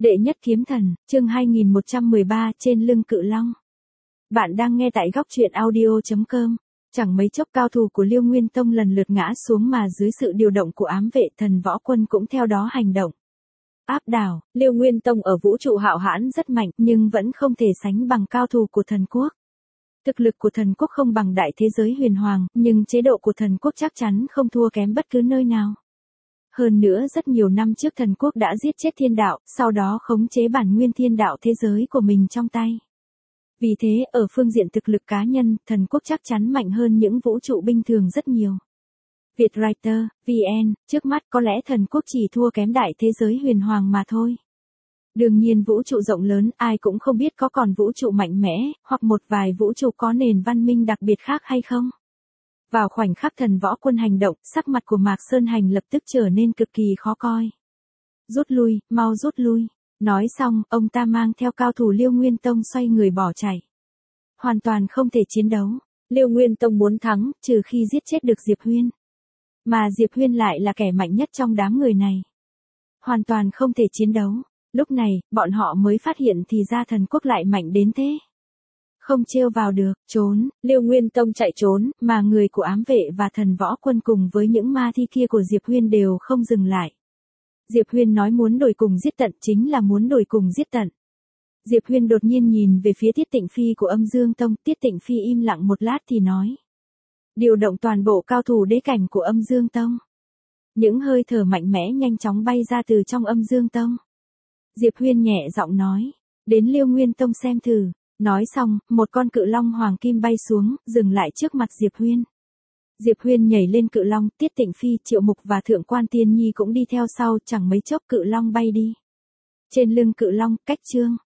Đệ nhất kiếm thần, chương 2113 trên lưng cự long. Bạn đang nghe tại góc truyện audio.com. Chẳng mấy chốc cao thủ của Liêu Nguyên Tông lần lượt ngã xuống mà dưới sự điều động của ám vệ thần võ quân cũng theo đó hành động. Áp đảo, Liêu Nguyên Tông ở vũ trụ hạo hãn rất mạnh nhưng vẫn không thể sánh bằng cao thủ của thần quốc. Thực lực của thần quốc không bằng đại thế giới huyền hoàng, nhưng chế độ của thần quốc chắc chắn không thua kém bất cứ nơi nào. Hơn nữa rất nhiều năm trước thần quốc đã giết chết thiên đạo, sau đó khống chế bản nguyên thiên đạo thế giới của mình trong tay. Vì thế, ở phương diện thực lực cá nhân, thần quốc chắc chắn mạnh hơn những vũ trụ bình thường rất nhiều. Vietwriter, VN, trước mắt có lẽ thần quốc chỉ thua kém đại thế giới huyền hoàng mà thôi. Đương nhiên vũ trụ rộng lớn ai cũng không biết có còn vũ trụ mạnh mẽ, hoặc một vài vũ trụ có nền văn minh đặc biệt khác hay không. Vào khoảnh khắc thần võ quân hành động, sắc mặt của Mạc Sơn Hành lập tức trở nên cực kỳ khó coi. Rút lui, mau rút lui. Nói xong, ông ta mang theo cao thủ Liêu Nguyên Tông xoay người bỏ chạy. Hoàn toàn không thể chiến đấu. Liêu Nguyên Tông muốn thắng, trừ khi giết chết được Diệp Huyên. Mà Diệp Huyên lại là kẻ mạnh nhất trong đám người này. Hoàn toàn không thể chiến đấu. Lúc này, bọn họ mới phát hiện thì ra thần quốc lại mạnh đến thế. Không trêu vào được, trốn, Liêu Nguyên Tông chạy trốn, mà người của ám vệ và thần võ quân cùng với những ma thi kia của Diệp Huyên đều không dừng lại. Diệp Huyên nói muốn đuổi cùng giết tận chính là muốn đuổi cùng giết tận. Diệp Huyên đột nhiên nhìn về phía Tiết Tịnh Phi của Âm Dương Tông, Tiết Tịnh Phi im lặng một lát thì nói. Điều động toàn bộ cao thủ đế cảnh của Âm Dương Tông. Những hơi thở mạnh mẽ nhanh chóng bay ra từ trong Âm Dương Tông. Diệp Huyên nhẹ giọng nói, đến Liêu Nguyên Tông xem thử. Nói xong, một con cự long hoàng kim bay xuống, dừng lại trước mặt Diệp Huyên. Diệp Huyên nhảy lên cự long, Tiết Tịnh Phi, Triệu Mục và Thượng Quan Tiên Nhi cũng đi theo sau, chẳng mấy chốc cự long bay đi. Trên lưng cự long, cách chương,